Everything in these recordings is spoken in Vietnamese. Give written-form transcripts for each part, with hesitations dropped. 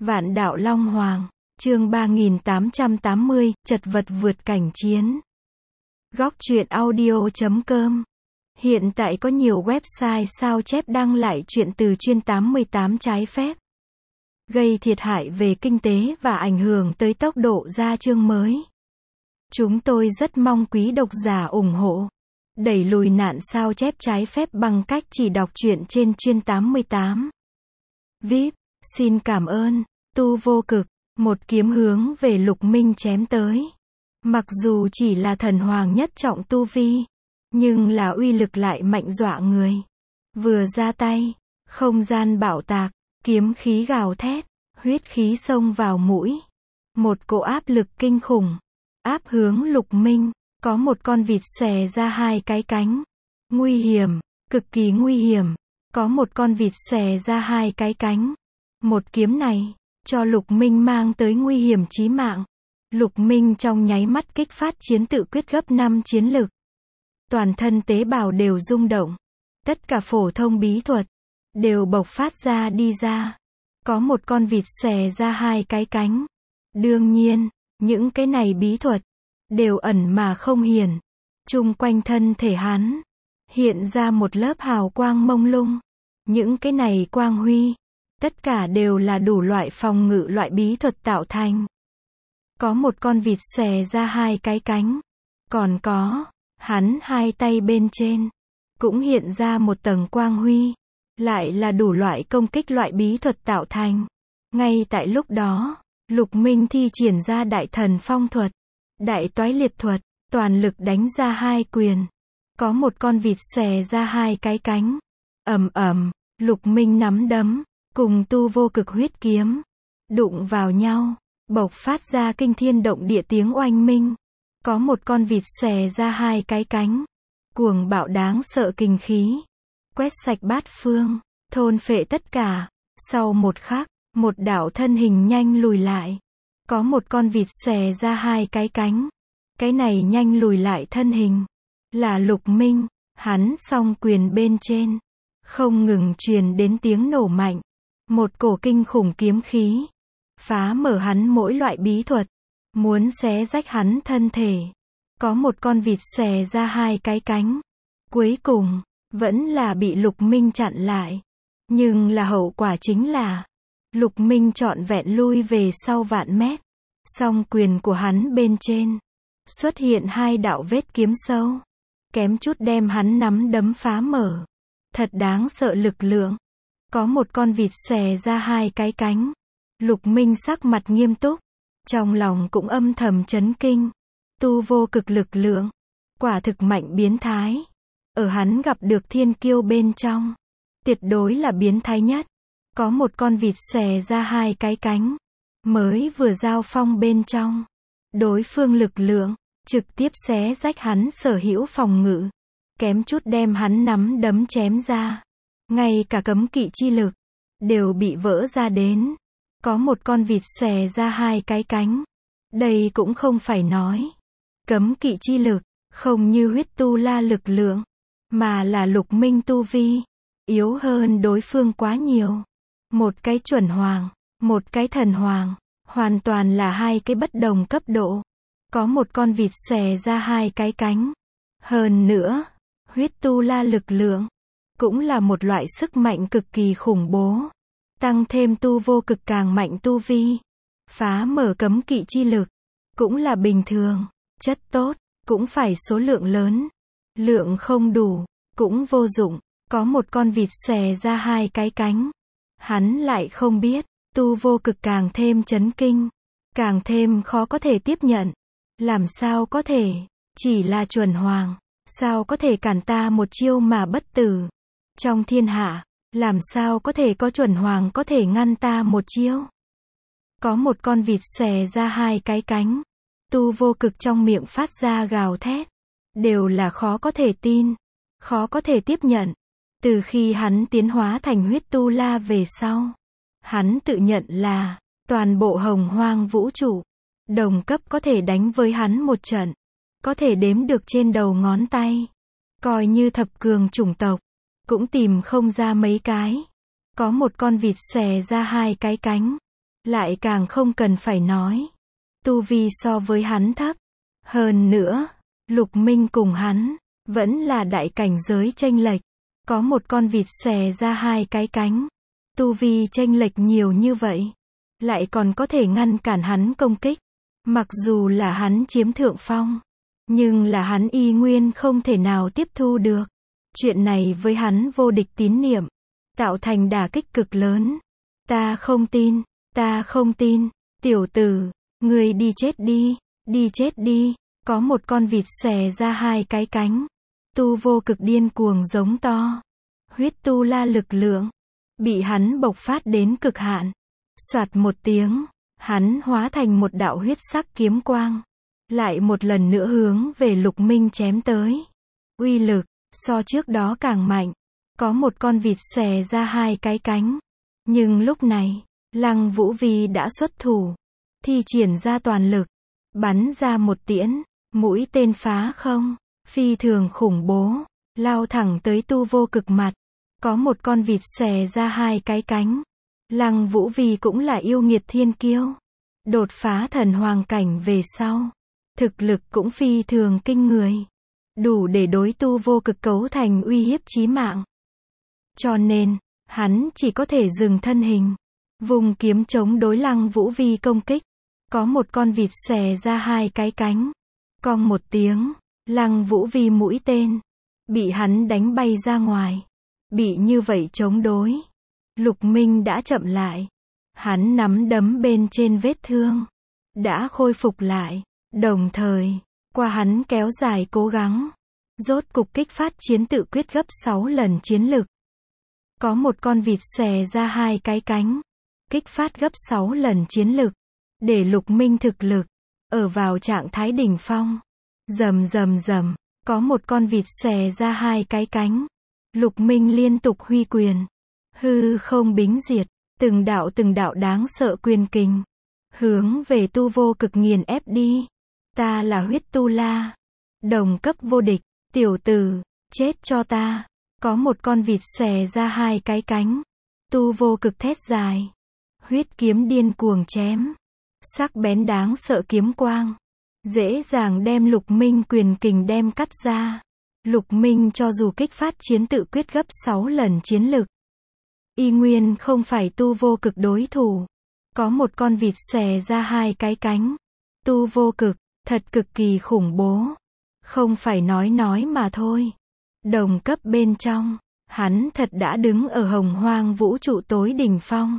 Vạn đạo Long Hoàng, chương 3880, chật vật vượt cảnh chiến. Góc truyện audio.com. Hiện tại có nhiều website sao chép đăng lại truyện từ chuyên 88 trái phép, gây thiệt hại về kinh tế và ảnh hưởng tới tốc độ ra chương mới. Chúng tôi rất mong quý độc giả ủng hộ, đẩy lùi nạn sao chép trái phép bằng cách chỉ đọc truyện trên chuyên 88. VIP, xin cảm ơn. Tu vô cực, một kiếm hướng về Lục Minh chém tới. Mặc dù chỉ là thần hoàng nhất trọng tu vi, nhưng là uy lực lại mạnh dọa người. Vừa ra tay, không gian bạo tạc, kiếm khí gào thét, huyết khí xông vào mũi. Một cỗ áp lực kinh khủng, áp hướng Lục Minh, có một con vịt xòe ra hai cái cánh. Nguy hiểm, cực kỳ nguy hiểm, có một con vịt xòe ra hai cái cánh. Một kiếm này, cho Lục Minh mang tới nguy hiểm chí mạng. Lục Minh trong nháy mắt kích phát chiến tự quyết gấp 5 chiến lực. Toàn thân tế bào đều rung động. Tất cả phổ thông bí thuật đều bộc phát ra đi ra. Có một con vịt xòe ra hai cái cánh. Đương nhiên, những cái này bí thuật đều ẩn mà không hiển. Chung quanh thân thể hắn hiện ra một lớp hào quang mông lung. Những cái này quang huy, tất cả đều là đủ loại phòng ngự loại bí thuật tạo thành. Có một con vịt xòe ra hai cái cánh. Còn có, hắn hai tay bên trên, cũng hiện ra một tầng quang huy. Lại là đủ loại công kích loại bí thuật tạo thành. Ngay tại lúc đó, Lục Minh thi triển ra đại thần phong thuật, đại toái liệt thuật, toàn lực đánh ra hai quyền. Có một con vịt xòe ra hai cái cánh. Ầm ầm, Lục Minh nắm đấm cùng tu vô cực huyết kiếm đụng vào nhau, bộc phát ra kinh thiên động địa tiếng oanh minh. Có một con vịt xòe ra hai cái cánh, cuồng bạo đáng sợ kinh khí, quét sạch bát phương, thôn phệ tất cả. Sau một khắc, một đạo thân hình nhanh lùi lại. Có một con vịt xòe ra hai cái cánh. Cái này nhanh lùi lại thân hình là Lục Minh. Hắn song quyền bên trên không ngừng truyền đến tiếng nổ mạnh. Một cổ kinh khủng kiếm khí phá mở hắn mỗi loại bí thuật, muốn xé rách hắn thân thể. Có một con vịt xòe ra hai cái cánh. Cuối cùng, vẫn là bị Lục Minh chặn lại. Nhưng là hậu quả chính là Lục Minh trọn vẹn lui về sau vạn mét. Song quyền của hắn bên trên xuất hiện hai đạo vết kiếm sâu, kém chút đem hắn nắm đấm phá mở. Thật đáng sợ lực lượng. Có một con vịt xòe ra hai cái cánh. Lục Minh sắc mặt nghiêm túc, trong lòng cũng âm thầm chấn kinh. Tu vô cực lực lượng, quả thực mạnh biến thái. Ở hắn gặp được thiên kiêu bên trong, tuyệt đối là biến thái nhất. Có một con vịt xòe ra hai cái cánh, mới vừa giao phong bên trong, đối phương lực lượng trực tiếp xé rách hắn sở hữu phòng ngự, kém chút đem hắn nắm đấm chém ra. Ngay cả cấm kỵ chi lực đều bị vỡ ra đến. Có một con vịt xòe ra hai cái cánh. Đây cũng không phải nói cấm kỵ chi lực không như huyết tu la lực lượng, mà là Lục Minh tu vi yếu hơn đối phương quá nhiều. Một cái chuẩn hoàng, một cái thần hoàng, hoàn toàn là hai cái bất đồng cấp độ. Có một con vịt xòe ra hai cái cánh. Hơn nữa, huyết tu la lực lượng cũng là một loại sức mạnh cực kỳ khủng bố. Tăng thêm tu vô cực càng mạnh tu vi, phá mở cấm kỵ chi lực cũng là bình thường. Chất tốt cũng phải số lượng lớn, lượng không đủ cũng vô dụng. Có một con vịt xòe ra hai cái cánh. Hắn lại không biết, tu vô cực càng thêm chấn kinh, càng thêm khó có thể tiếp nhận. Làm sao có thể, chỉ là chuẩn hoàng, sao có thể cản ta một chiêu mà bất tử? Trong thiên hạ, làm sao có thể có chuẩn hoàng có thể ngăn ta một chiêu? Có một con vịt xòe ra hai cái cánh. Tu vô cực trong miệng phát ra gào thét, đều là khó có thể tin, khó có thể tiếp nhận. Từ khi hắn tiến hóa thành huyết tu la về sau, hắn tự nhận là toàn bộ hồng hoang vũ trụ, đồng cấp có thể đánh với hắn một trận, có thể đếm được trên đầu ngón tay. Coi như thập cường chủng tộc, cũng tìm không ra mấy cái. Có một con vịt xòe ra hai cái cánh. lại càng không cần phải nói. Tu vi so với hắn thấp. Hơn nữa, Lục Minh cùng hắn, vẫn là đại cảnh giới chênh lệch. Có một con vịt xòe ra hai cái cánh. Tu vi chênh lệch nhiều như vậy. Lại còn có thể ngăn cản hắn công kích. Mặc dù là hắn chiếm thượng phong. Nhưng là hắn y nguyên không thể nào tiếp thu được. Chuyện này với hắn vô địch tín niệm. Tạo thành đả kích cực lớn. Ta không tin, ta không tin. Tiểu tử, ngươi đi chết đi, đi chết đi. Có một con vịt xòe ra hai cái cánh. Tu vô cực điên cuồng giống to. Huyết tu la lực lượng. Bị hắn bộc phát đến cực hạn. Soạt một tiếng. Hắn hóa thành một đạo huyết sắc kiếm quang. Lại một lần nữa hướng về Lục Minh chém tới. Uy lực, so trước đó càng mạnh. Có một con vịt xòe ra hai cái cánh. Nhưng lúc này, Lăng Vũ Vi đã xuất thủ. Thi triển ra toàn lực. Bắn ra một tiễn. Mũi tên phá không. Phi thường khủng bố. Lao thẳng tới tu vô cực mặt. Có một con vịt xòe ra hai cái cánh. Lăng Vũ Vi cũng là yêu nghiệt thiên kiêu. Đột phá thần hoàng cảnh về sau. Thực lực cũng phi thường kinh người. Đủ để đối tu vô cực cấu thành uy hiếp chí mạng. Cho nên, hắn chỉ có thể dừng thân hình. Vùng kiếm chống đối Lăng Vũ Vi công kích. Có một con vịt xòe ra hai cái cánh. Cong một tiếng, Lăng Vũ Vi mũi tên. Bị hắn đánh bay ra ngoài. Bị như vậy chống đối. Lục Minh đã chậm lại. Hắn nắm đấm bên trên vết thương. Đã khôi phục lại. Đồng thời, qua hắn kéo dài cố gắng. Rốt cục kích phát chiến tự quyết gấp 6 lần chiến lực. Có một con vịt xòe ra hai cái cánh. Kích phát gấp 6 lần chiến lực. Để Lục Minh thực lực. Ở vào trạng thái đỉnh phong. Rầm rầm rầm. Có một con vịt xòe ra hai cái cánh. Lục Minh liên tục huy quyền. Hư không bính diệt. Từng đạo đáng sợ quyền kình. Hướng về tu vô cực nghiền ép đi. Ta là huyết tu la. Đồng cấp vô địch. Tiểu tử, chết cho ta. Có một con vịt xòe ra hai cái cánh. Tu vô cực thét dài. Huyết kiếm điên cuồng chém. Sắc bén đáng sợ kiếm quang. Dễ dàng đem Lục Minh quyền kình đem cắt ra. Lục Minh cho dù kích phát chiến tự quyết gấp 6 lần chiến lực. Y nguyên không phải tu vô cực đối thủ. Có một con vịt xòe ra hai cái cánh. Tu vô cực, thật cực kỳ khủng bố. Không phải nói mà thôi. Đồng cấp bên trong, hắn thật đã đứng ở hồng hoang vũ trụ tối đỉnh phong.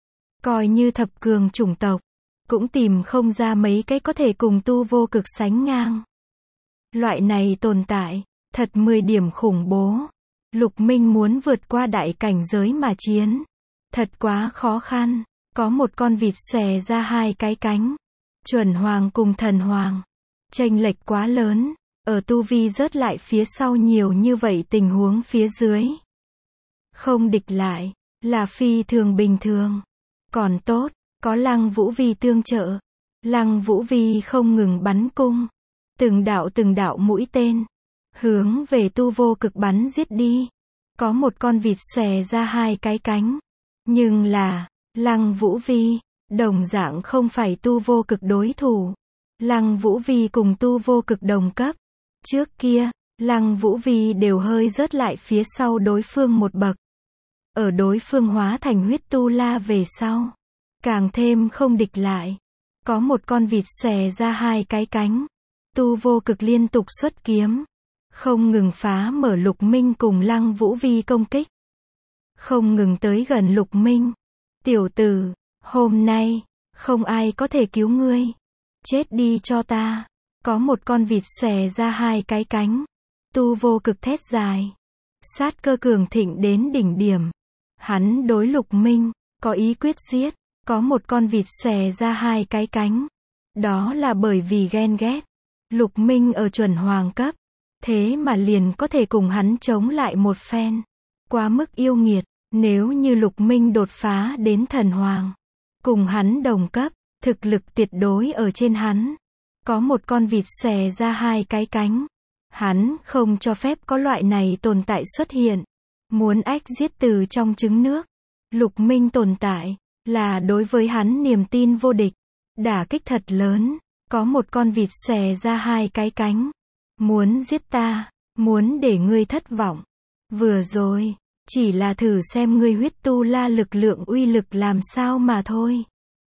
Coi như thập cường chủng tộc, cũng tìm không ra mấy cái có thể cùng tu vô cực sánh ngang. Loại này tồn tại, thật 10 điểm khủng bố. Lục Minh muốn vượt qua đại cảnh giới mà chiến. Thật quá khó khăn. Có một con vịt xòe ra hai cái cánh. Chuẩn hoàng cùng thần hoàng. Chênh lệch quá lớn. Ở tu vi rớt lại phía sau nhiều như vậy tình huống phía dưới. Không địch lại. Là phi thường bình thường. Còn tốt. Có Lăng Vũ Vi tương trợ. Lăng Vũ Vi không ngừng bắn cung. Từng đạo mũi tên. Hướng về tu vô cực bắn giết đi. Có một con vịt xòe ra hai cái cánh. Nhưng là, Lăng Vũ Vi, đồng dạng không phải tu vô cực đối thủ. Lăng Vũ Vi cùng tu vô cực đồng cấp. Trước kia, Lăng Vũ Vi đều hơi rớt lại phía sau đối phương một bậc. Ở đối phương hóa thành huyết tu la về sau. Càng thêm không địch lại. Có một con vịt xòe ra hai cái cánh. Tu vô cực liên tục xuất kiếm. Không ngừng phá mở Lục Minh cùng Lăng Vũ Vi công kích. Không ngừng tới gần Lục Minh. Tiểu tử, hôm nay, không ai có thể cứu ngươi. Chết đi cho ta. Có một con vịt xòe ra hai cái cánh. Tu vô cực thét dài. Sát cơ cường thịnh đến đỉnh điểm. Hắn đối Lục Minh, có ý quyết giết. Có một con vịt xòe ra hai cái cánh. Đó là bởi vì ghen ghét. Lục Minh ở chuẩn hoàng cấp. Thế mà liền có thể cùng hắn chống lại một phen. Quá mức yêu nghiệt. Nếu như Lục Minh đột phá đến thần hoàng. Cùng hắn đồng cấp. Thực lực tuyệt đối ở trên hắn. Có một con vịt xòe ra hai cái cánh. Hắn không cho phép có loại này tồn tại xuất hiện. Muốn ách giết từ trong trứng nước. Lục Minh tồn tại. là đối với hắn niềm tin vô địch. Đả kích thật lớn, có một con vịt xòe ra hai cái cánh. Muốn giết ta, muốn để ngươi thất vọng. Vừa rồi, chỉ là thử xem ngươi huyết tu la lực lượng uy lực làm sao mà thôi.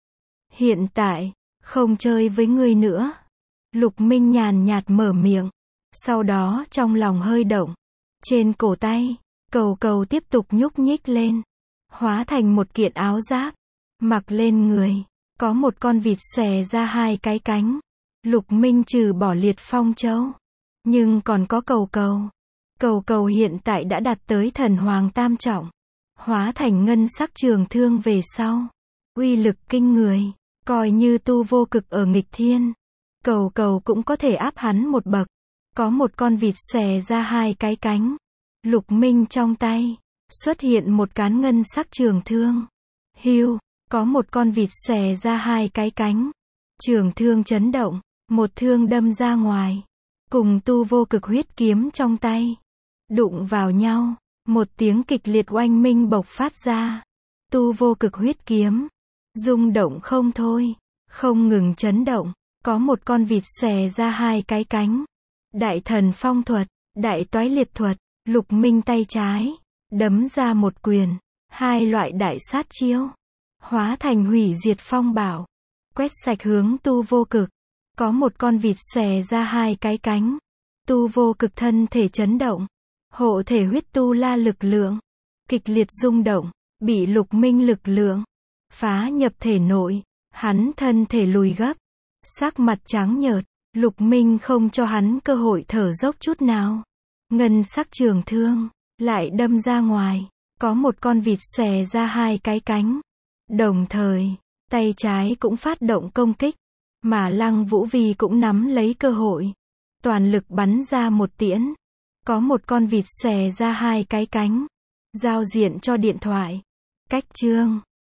Hiện tại, không chơi với ngươi nữa. Lục Minh nhàn nhạt mở miệng. Sau đó trong lòng hơi động. Trên cổ tay, cầu cầu tiếp tục nhúc nhích lên. Hóa thành một kiện áo giáp. Mặc lên người. Có một con vịt xòe ra hai cái cánh. Lục Minh trừ bỏ liệt phong châu. Nhưng còn có cầu cầu. Cầu cầu hiện tại đã đạt tới thần hoàng tam trọng. Hóa thành ngân sắc trường thương về sau. Uy lực kinh người. Coi như tu vô cực ở nghịch thiên. Cầu cầu cũng có thể áp hắn một bậc. Có một con vịt xòe ra hai cái cánh. Lục Minh trong tay. Xuất hiện một cán ngân sắc trường thương. Hưu. Có một con vịt xòe ra hai cái cánh. Trường thương chấn động. Một thương đâm ra ngoài. Cùng tu vô cực huyết kiếm trong tay. Đụng vào nhau. Một tiếng kịch liệt oanh minh bộc phát ra. Tu vô cực huyết kiếm. Rung động không thôi. Không ngừng chấn động. Có một con vịt xòe ra hai cái cánh. Đại thần phong thuật. Đại toái liệt thuật. Lục Minh tay trái. Đấm ra một quyền. Hai loại đại sát chiêu. Hóa thành hủy diệt phong bảo. Quét sạch hướng tu vô cực. Có một con vịt xòe ra hai cái cánh. Tu vô cực thân thể chấn động. Hộ thể huyết tu la lực lượng. Kịch liệt rung động. Bị Lục Minh lực lượng. Phá nhập thể nội. Hắn thân thể lùi gấp. Sắc mặt trắng nhợt. Lục Minh không cho hắn cơ hội thở dốc chút nào. Ngân sắc trường thương. Lại đâm ra ngoài. Có một con vịt xòe ra hai cái cánh. Đồng thời, tay trái cũng phát động công kích. Mà Lăng Vũ Vi cũng nắm lấy cơ hội. Toàn lực bắn ra một tiễn. Có một con vịt xòe ra hai cái cánh. Giao diện cho điện thoại. Cách chương